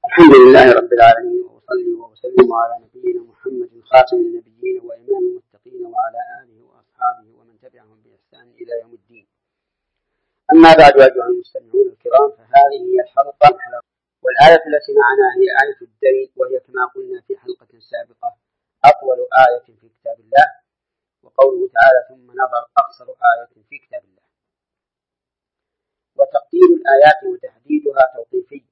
الحمد لله رب العالمين، وأصلي وأسلم على نبينا محمد خاتم النبيين وإمام المتقين وعلى آله وأصحابه ومن تبعهم بإحسان إلى يوم الدين. أما بعد، أيها المستمعون الكرام، فهذه هي الحلقة، والآية التي معنا هي آية الدين، وهي كما قلنا في حلقة سابقة أطول آية في كتاب الله، وقوله تعالى ثم نظر أقصر آية في كتاب الله. وتقدير الآيات وتحديدها توقيفي،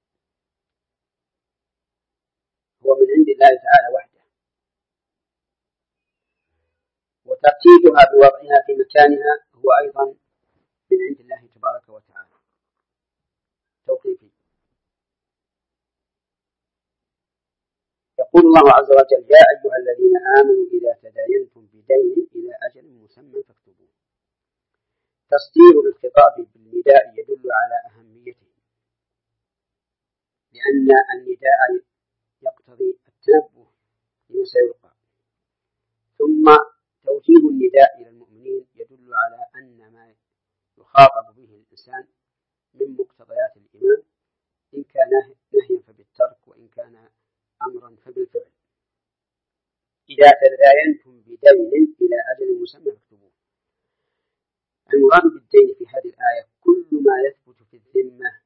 هو من عند الله تعالى وحده، وترتيبها بوضعها في مكانها هو أيضا من عند الله تبارك وتعالى توقيفي. يقول الله عز وجل: يا أيها الذين آمنوا إذا تداينتم بدين إلى أجل مسمى فاكتبوه. تصدير الخطاب بالنداء يدل على أهميته، لأن النداء يقتضي التنبه لما سيلقى، ثم توجيه النداء إلى المؤمنين يدل على أن ما يخاطب به الإنسان من مقتضيات الإيمان، إن كان نهيا فبالترك، وإن كان أمرا فبالفعل. إذا تداينتم بدين إلى أجل مسمى فاكتبوه. المراد بالدين في هذه الآية كل ما يثبت في الذمة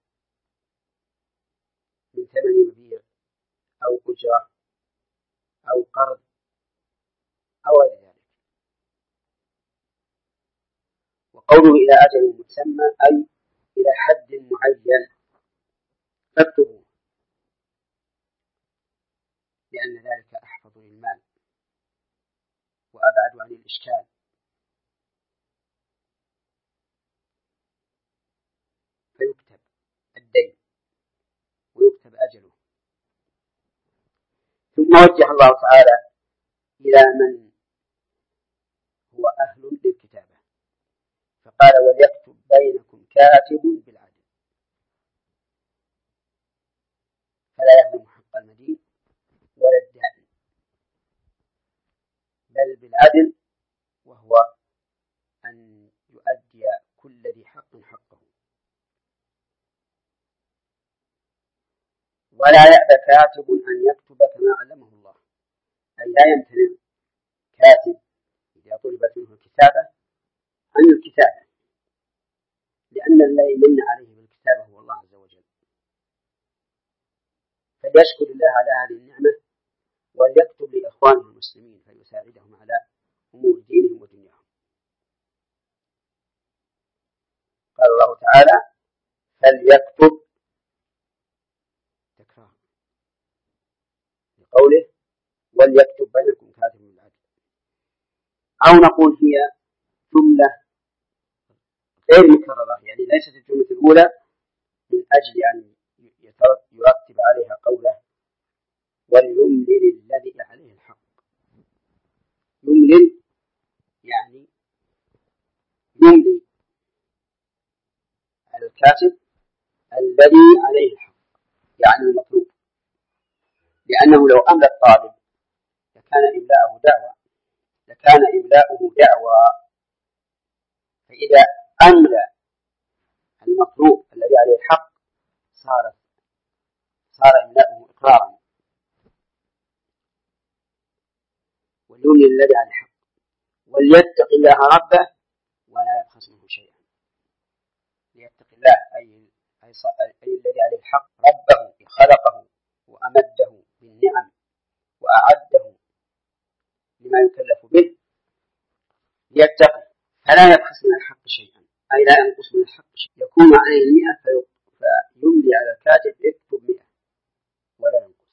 من ثمن مبيع أو أجرة أو قرض أو غير ذلك. وقوله إلى أجل مسمى أي إلى حد معين فاكتبوه، لأن ذلك أحفظ للمال وأبعد عن الإشكال. فيكتب الدين ويكتب أجله. ثم وجه الله تعالى إلى من هو أهل للكتابة، فقال: وليكتب بينكم كاتب بالعدل. فلا يهدم حق المدين ولا الدائن، بل بالعدل، وهو أن يؤدي كل ذي حق حقه. ولا يأبى كاتب أن يكتب كما علمه الله، أي لا يمتنع كاتب إذا طلبت منه الكتابة عن الكتابة، لأن الذي من عليه بالكتابة هو الله عز وجل، فليشكر الله على هذه النعمة، وليكتب لإخوانه المسلمين فيساعدهم على أمور دينهم ودنياهم. قال الله تعالى: فليكتب، تكرار لقوله وليكتب بينكم كاتب بالعدل. أو نقول هي جملة غير مكررة، يعني ليست الجملة الأولى من أجل أن يرتب عليها قوله وليملل الذي عليه الحق. يملل يعني يملي على الكاتب الذي عليه الحق، يعني المطلوب، لأنه لو أملى الطالب لكان إملاؤه دعوى، فإذا أملى المطلوب الذي عليه الحق صار إملاؤه إقرارا. وليملل الذي عليه الحق وليتق الله ربه ولا يبخس منه شيئا. ليتق الله أي الذي عليه الحق ربه خلقه وأمده بالنعم وأعده لما يكلف به، ليتقي فلا يبخس من الحق شيئا، أي لا ينقص من الحق شيئا. يكون عليه 100 فيملي على الكاتب اكتب 100 ولا ينقص.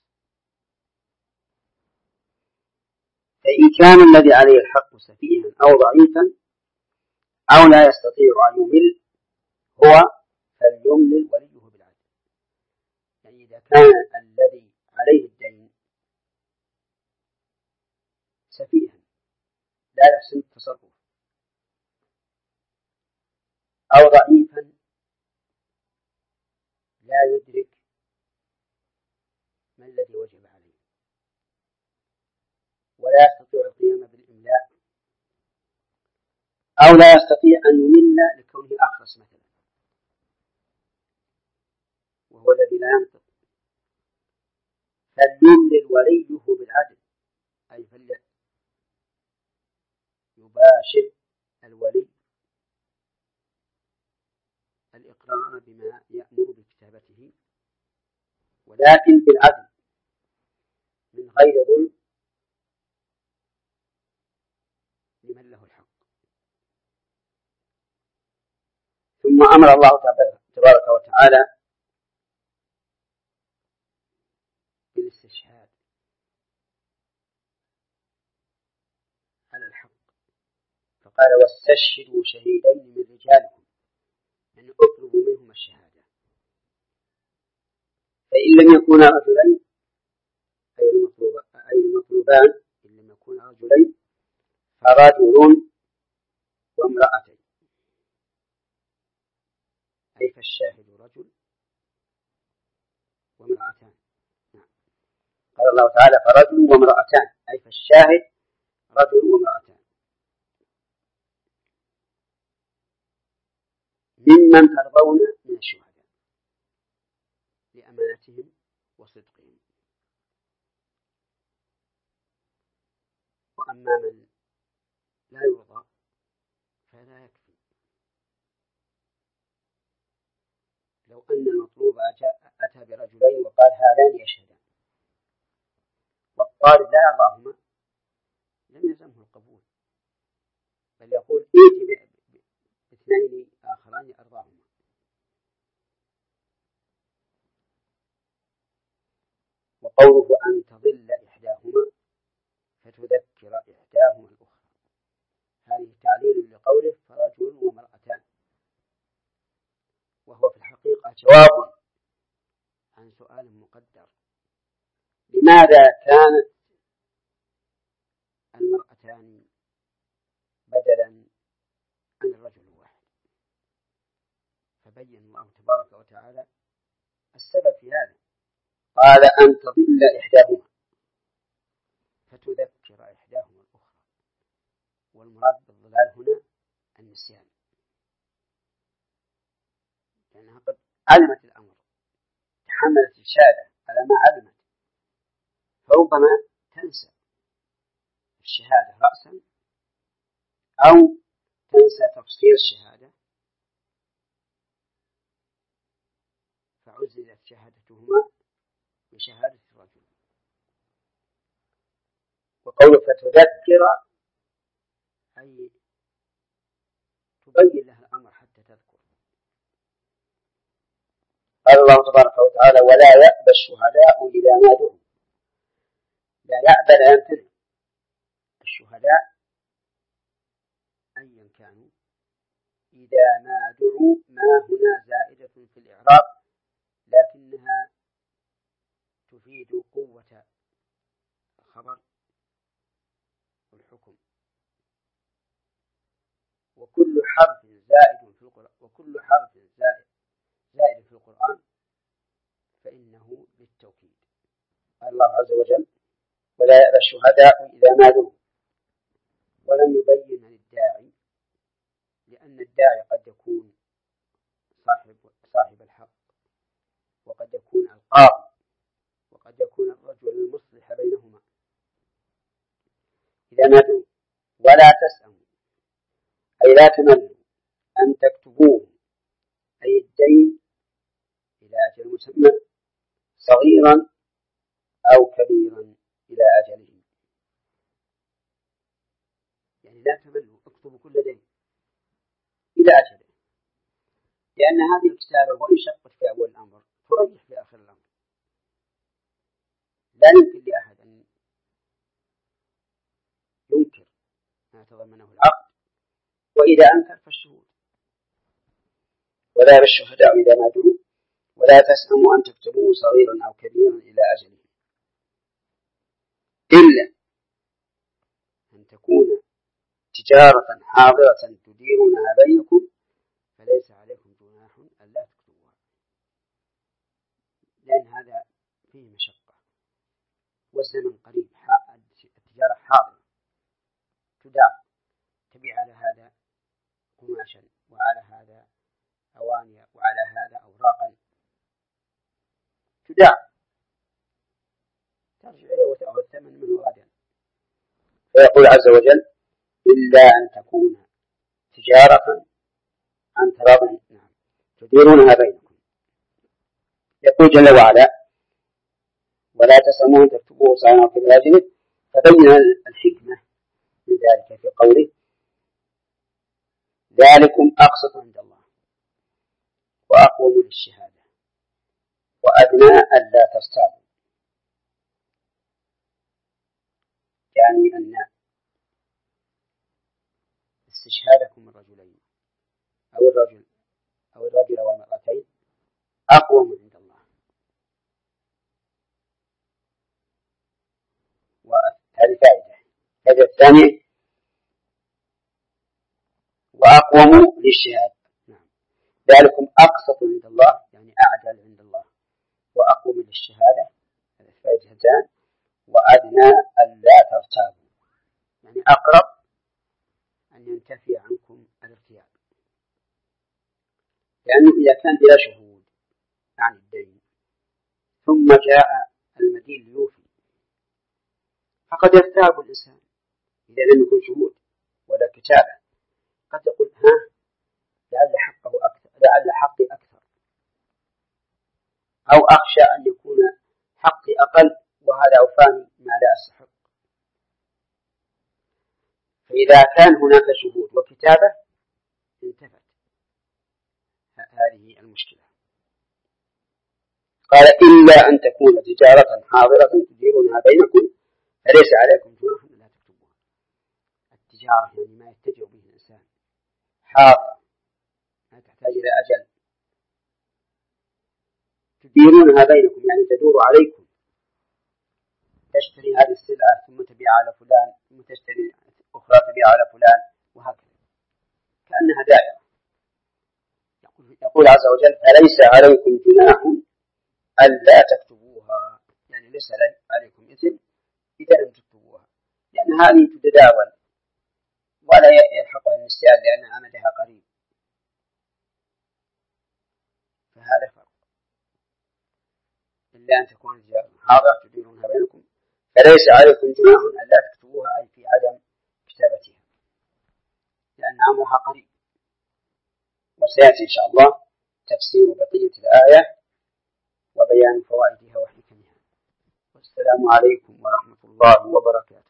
فإن كان الذي عليه الحق سفيها أو ضعيفا أو لا يستطيع أن يمل هو فليملل وليه بالعدل. يعني إذا كان الذي عليه الدين سفيها لا يحسن التصرف أو ضعيفا لا يدرك ما الذي وجب عليه ولا يستطيع القيام بالإملاء، أو لا يستطيع أن يمل لكونه أخرس مثلا، وهو الذي لا ينطق فليملل وليه بالعدل، أي يباشر الولي الإقرار بما يأمر بكتابته، ولكن بالعدل من غير ظلم لمن له الحق. ثم أمر الله تبارك وتعالى بالاستشهاد على الحق، فقال واستشهدوا شهيدين من رجالكم، أن اطلبوا منهم الشهادة. فإن لم يكونا رجلين أي المطلوبان إن لم يكونا رجلين فرجل وامرأتين، أي فالشاهد رجل وامرأتان. قال الله تعالى فرجل وامرأتان، أي فالشاهد رجل وامرأتان، ممن ترضون من الشهداء لأمانتهم وصدقهم. وأما من لا يرضى فلا يكفي. لو أن المطلوب أتى برجلين وقال هذان يشهدان والطالب لا يرضاهما لم يلزمه القبول، بل يقول ائت باثنين آخران أرضاهما. وقوله أن تضل إحداهما فتذكر إحداهما الأخرى، هذه تعليل لقوله فرجل وامرأتان، وهو في الحقيقة جواب عن سؤال مقدر: لماذا كانت المرأتان بدلا عن الرجل الواحد؟ فبين الله تبارك وتعالى السبب في هذا، قال أن تضل إحداهما فتذكر إحداهما الأخرى، والمراد بالضلال هنا النسيان، لأنها قد علمت الأمر، تحملت الشهادة على ما علمت، فربما تنسى الشهادة رأسا أو تنسى تفصيل الشهادة فعزلت شهادتهما بشهادة الرجل. وقوله فتذكر أي تبين لها الأمر حتى تذكر. قال الله تبارك وتعالى ولا يأبى الشهداء إذا ما دعوا. لا يأبى لا يمتنع الشهداء أيا كانوا إذا ما دعوا، ما هنا زائدة في الإعراب لكنها تفيد قوة الخبر والحكم، وكل حرف زائد في القرآن فإنه للتوكيد. قال الله عز وجل ولا يأبى الشهداء إذا ما دعوا، ولم يبين للداعي، لأن الداعي قد يكون صاحب الحق، وقد يكون القاضي، وقد يكون الرجل المصلح بينهما. إذا ما دعوا ولا تسأموا أي لا تملوا أن تكتبوه، أي الدين إلى أجل مسمى صغيرا أو كبيرا إلى أجله، يعني لا تملوا، اكتبوا كل دين إلى أجله، لأن هذه الكتابة وإن شقت في أول الأمر تريح في آخر الأمر. لا يمكن لأحد أن ينكر ما تضمنه العقد، وإذا أنكر فالشهود. ولا بالشهداء إذا ما دعوا ولا تسأموا أن تكتبوه صغيرا أو كبيرا إلى أجله، إلا أن تكون تجارة حاضرة تديرونها بينكم فليس عليكم جناح ألا تكتبوها، لأن هذا فيه مشقة والزمن قريب، التجارة حاضرة تدار، تبيع على هذا قماشا وعلى هذا أواني وعلى هذا أوراقا تدار، ثمن منه غدا. فيقول عز وجل إلا أن تكون تجارة عن تراض تديرونها بينكم. يقول جل وعلا ولا تسأموا أن تكتبوه صغيرا في الآجل. فبين الحكمة من ذلك في قوله ذلكم أقسط عند الله وأقوم للشهادة وأدنى ألا ترتابوا. يعني أن استشهادكم الرجلين أو الرجل والمرأتين أقوم عند الله. وهذه فائدة الثانية وأقوم للشهادة. ذلكم أقسط عند الله يعني أعدل عند الله، وأقوم للشهادة فائدتان، وأدنى ألا ترتابوا يعني أقرب أن ينتفي عنكم الارتياب. لأنه إذا كان بلا شهود عن الدين ثم جاء المدين ليوفي فقد يرتاب الإنسان إذا لم يكن شهود ولا كتابة. قد يقول لعل حقي أكثر، أو أخشى أن يكون حقي أقل وهذا أوفاني ما لا أستحق. فإذا كان هناك شهود وكتابة انتفت هذه المشكلة. قال إلا أن تكون تجارة حاضرة تديرونها بينكم فليس عليكم جناح لا تكتبوها. التجارة يعني ما يتجه به الإنسان حاضرة ما تحتاج إلى أجل، تديرونها بينكم يعني تدور عليكم، تشتري هذه السلعة ثم تبيع على فلان ثم تشتري أخرى تبيع على فلان وهكذا كأنها دائرة. يقول عز وجل فليس عليكم جناح ألا تكتبوها يعني ليس عليكم إثم إذا لم تكتبوها، لأن هذه تتداول ولا يلحقها النسيان لأن أمدها قريب. فهذا فرق. إلا أن تكون تجارة حاضرة تديرونها بينكم فليس عليكم جناح ألا تكتبوها أي في عدم كتابتها لأن أمرها قريب. وسيأتي إن شاء الله تفسير بقية الآية وبيان فوائدها وحكمها. والسلام عليكم ورحمة الله وبركاته.